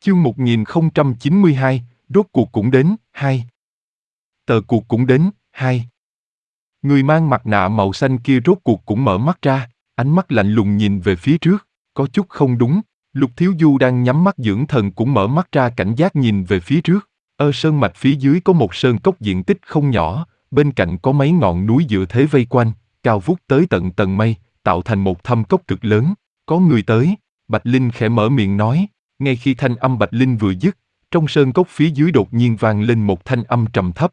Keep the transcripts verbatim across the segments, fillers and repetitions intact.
Chương một nghìn không trăm chín mươi hai, rốt cuộc cũng đến, hai. Tờ cuộc cũng đến, hai. Người mang mặt nạ màu xanh kia rốt cuộc cũng mở mắt ra, ánh mắt lạnh lùng nhìn về phía trước, có chút không đúng. Lục Thiếu Du đang nhắm mắt dưỡng thần cũng mở mắt ra cảnh giác nhìn về phía trước. Ở sơn mạch phía dưới có một sơn cốc diện tích không nhỏ, bên cạnh có mấy ngọn núi dựa thế vây quanh, cao vút tới tận tầng mây, tạo thành một thâm cốc cực lớn. Có người tới, Bạch Linh khẽ mở miệng nói. Ngay khi thanh âm Bạch Linh vừa dứt, trong sơn cốc phía dưới đột nhiên vang lên một thanh âm trầm thấp.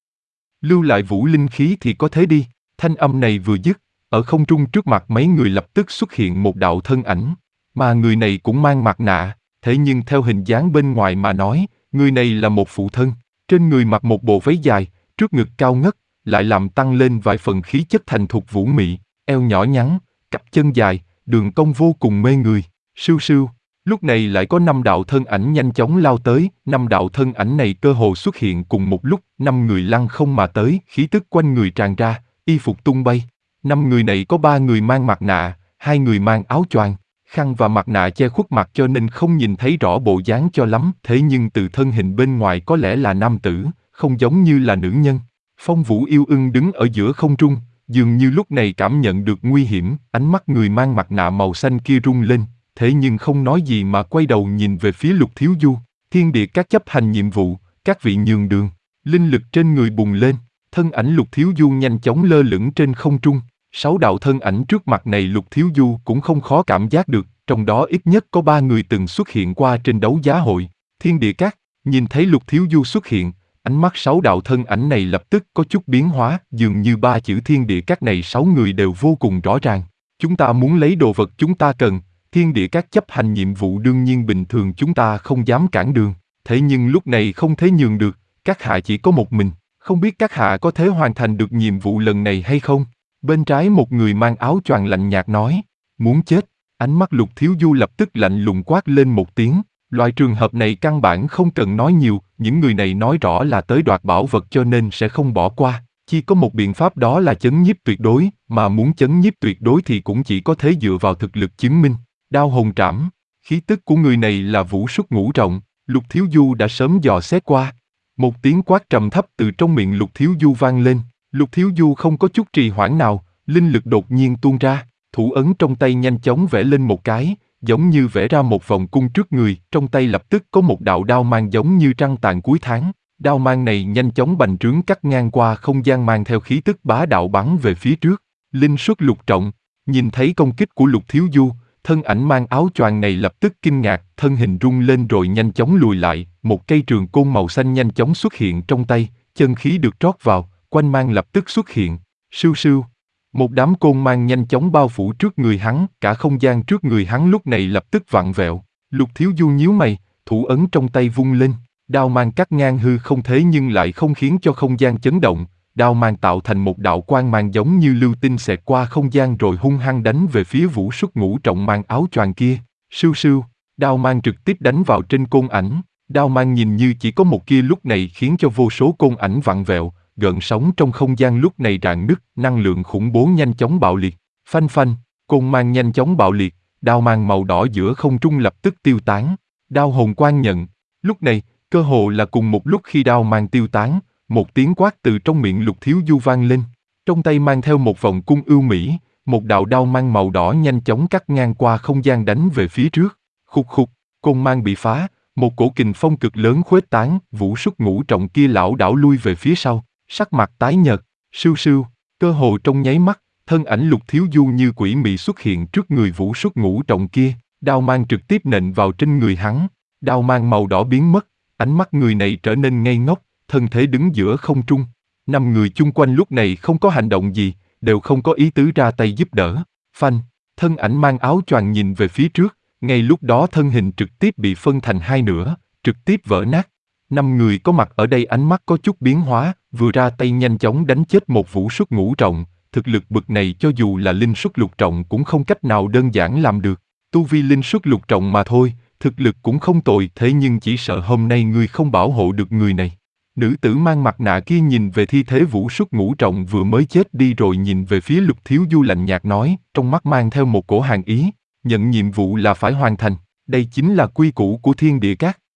Lưu lại vũ linh khí thì có thế đi. Thanh âm này vừa dứt, ở không trung trước mặt mấy người lập tức xuất hiện một đạo thân ảnh. Mà người này cũng mang mặt nạ, thế nhưng theo hình dáng bên ngoài mà nói, người này là một phụ thân. Trên người mặc một bộ váy dài, trước ngực cao ngất, lại làm tăng lên vài phần khí chất thành thục vũ mị, eo nhỏ nhắn, cặp chân dài, đường cong vô cùng mê người. Sưu sưu. Lúc này lại có năm đạo thân ảnh nhanh chóng lao tới, năm đạo thân ảnh này cơ hồ xuất hiện cùng một lúc, năm người lăng không mà tới, khí tức quanh người tràn ra, y phục tung bay. Năm người này có ba người mang mặt nạ, hai người mang áo choàng, khăn và mặt nạ che khuất mặt cho nên không nhìn thấy rõ bộ dáng cho lắm, thế nhưng từ thân hình bên ngoài có lẽ là nam tử, không giống như là nữ nhân. Phong Vũ Yêu Ưng đứng ở giữa không trung, dường như lúc này cảm nhận được nguy hiểm, ánh mắt người mang mặt nạ màu xanh kia rung lên. Thế nhưng không nói gì mà quay đầu nhìn về phía Lục Thiếu Du. Thiên địa các chấp hành nhiệm vụ, các vị nhường đường. Linh lực trên người bùng lên, thân ảnh Lục Thiếu Du nhanh chóng lơ lửng trên không trung. Sáu đạo thân ảnh trước mặt này Lục Thiếu Du cũng không khó cảm giác được, trong đó ít nhất có ba người từng xuất hiện qua trên đấu giá hội. Thiên địa các, nhìn thấy Lục Thiếu Du xuất hiện, ánh mắt sáu đạo thân ảnh này lập tức có chút biến hóa, dường như ba chữ thiên địa các này sáu người đều vô cùng rõ ràng. Chúng ta muốn lấy đồ vật chúng ta cần. Thiên địa các chấp hành nhiệm vụ đương nhiên bình thường chúng ta không dám cản đường, thế nhưng lúc này không thể nhường được, các hạ chỉ có một mình, không biết các hạ có thể hoàn thành được nhiệm vụ lần này hay không? Bên trái một người mang áo choàng lạnh nhạt nói, muốn chết, ánh mắt Lục Thiếu Du lập tức lạnh lùng quát lên một tiếng, loại trường hợp này căn bản không cần nói nhiều, những người này nói rõ là tới đoạt bảo vật cho nên sẽ không bỏ qua, chỉ có một biện pháp đó là chấn nhiếp tuyệt đối, mà muốn chấn nhiếp tuyệt đối thì cũng chỉ có thể dựa vào thực lực chứng minh. Đao hồn trảm, khí tức của người này là vũ xuất ngũ trọng, Lục Thiếu Du đã sớm dò xét qua. Một tiếng quát trầm thấp từ trong miệng Lục Thiếu Du vang lên, Lục Thiếu Du không có chút trì hoãn nào, linh lực đột nhiên tuôn ra, thủ ấn trong tay nhanh chóng vẽ lên một cái, giống như vẽ ra một vòng cung trước người, trong tay lập tức có một đạo đao mang giống như trăng tàn cuối tháng, đao mang này nhanh chóng bành trướng cắt ngang qua không gian mang theo khí tức bá đạo bắn về phía trước, linh xuất lục trọng, nhìn thấy công kích của Lục Thiếu Du, thân ảnh mang áo choàng này lập tức kinh ngạc, thân hình rung lên rồi nhanh chóng lùi lại, một cây trường côn màu xanh nhanh chóng xuất hiện trong tay, chân khí được trót vào, quanh mang lập tức xuất hiện, sưu sưu. Một đám côn mang nhanh chóng bao phủ trước người hắn, cả không gian trước người hắn lúc này lập tức vặn vẹo. Lục Thiếu Du nhíu mày, thủ ấn trong tay vung lên, đao mang cắt ngang hư không thế nhưng lại không khiến cho không gian chấn động. Đao mang tạo thành một đạo quang mang giống như lưu tinh xẹt qua không gian rồi hung hăng đánh về phía vũ xuất ngũ trọng mang áo choàng kia. Sưu sưu, đao mang trực tiếp đánh vào trên côn ảnh. Đao mang nhìn như chỉ có một kia lúc này khiến cho vô số côn ảnh vặn vẹo, gợn sóng trong không gian lúc này rạn nứt, năng lượng khủng bố nhanh chóng bạo liệt. Phanh phanh, côn mang nhanh chóng bạo liệt, đao mang màu đỏ giữa không trung lập tức tiêu tán. Đao hồn quang nhận. Lúc này, cơ hồ là cùng một lúc khi đao mang tiêu tán, một tiếng quát từ trong miệng Lục Thiếu Du vang lên, trong tay mang theo một vòng cung ưu mỹ, một đạo đao mang màu đỏ nhanh chóng cắt ngang qua không gian đánh về phía trước. Khục khục, côn mang bị phá, một cổ kình phong cực lớn khuếch tán, vũ xuất ngũ trọng kia lảo đảo lui về phía sau, sắc mặt tái nhợt, sưu sưu, cơ hồ trong nháy mắt, thân ảnh Lục Thiếu Du như quỷ mị xuất hiện trước người vũ xuất ngũ trọng kia, đao mang trực tiếp nện vào trên người hắn, đao mang màu đỏ biến mất, ánh mắt người này trở nên ngây ngốc. Thân thể đứng giữa không trung, năm người chung quanh lúc này không có hành động gì, đều không có ý tứ ra tay giúp đỡ. Phanh, thân ảnh mang áo choàng nhìn về phía trước, ngay lúc đó thân hình trực tiếp bị phân thành hai nửa, trực tiếp vỡ nát. Năm người có mặt ở đây ánh mắt có chút biến hóa, vừa ra tay nhanh chóng đánh chết một vũ xuất ngũ trọng, thực lực bực này cho dù là linh xuất lục trọng cũng không cách nào đơn giản làm được. Tu vi linh xuất lục trọng mà thôi, thực lực cũng không tồi, thế nhưng chỉ sợ hôm nay ngươi không bảo hộ được người này. Nữ tử mang mặt nạ kia nhìn về thi thể vũ xuất ngũ trọng vừa mới chết đi rồi nhìn về phía Lục Thiếu Du lạnh nhạt nói, trong mắt mang theo một cổ hàn ý, nhận nhiệm vụ là phải hoàn thành, đây chính là quy củ của thiên địa các.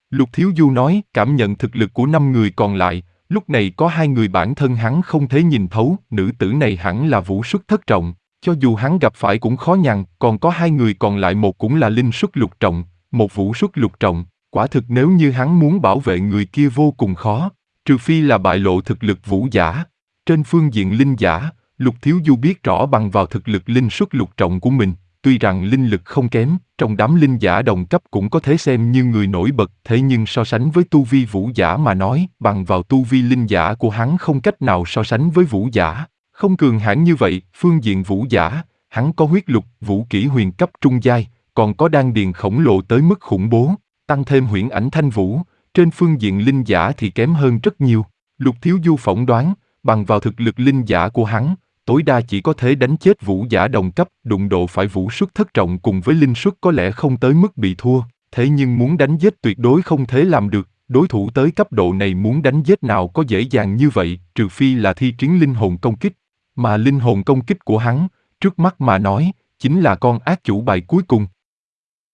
Lục Thiếu Du nói, cảm nhận thực lực của năm người còn lại, lúc này có hai người bản thân hắn không thể nhìn thấu, nữ tử này hẳn là vũ xuất thất trọng, cho dù hắn gặp phải cũng khó nhằn, còn có hai người còn lại một cũng là linh xuất lục trọng, một vũ xuất lục trọng, quả thực nếu như hắn muốn bảo vệ người kia vô cùng khó, trừ phi là bại lộ thực lực vũ giả. Trên phương diện linh giả, Lục Thiếu Du biết rõ bằng vào thực lực linh xuất lục trọng của mình, tuy rằng linh lực không kém, trong đám linh giả đồng cấp cũng có thể xem như người nổi bật, thế nhưng so sánh với tu vi vũ giả mà nói, bằng vào tu vi linh giả của hắn không cách nào so sánh với vũ giả. Không cường hãn như vậy, phương diện vũ giả, hắn có huyết lục, vũ kỹ huyền cấp trung giai, còn có đan điền khổng lồ tới mức khủng bố, tăng thêm huyễn ảnh thanh vũ, trên phương diện linh giả thì kém hơn rất nhiều. Lục Thiếu Du phỏng đoán, bằng vào thực lực linh giả của hắn, tối đa chỉ có thể đánh chết vũ giả đồng cấp, đụng độ phải vũ xuất thất trọng cùng với linh xuất có lẽ không tới mức bị thua, thế nhưng muốn đánh giết tuyệt đối không thể làm được, đối thủ tới cấp độ này muốn đánh giết nào có dễ dàng như vậy, trừ phi là thi triển linh hồn công kích, mà linh hồn công kích của hắn, trước mắt mà nói, chính là con ác chủ bài cuối cùng.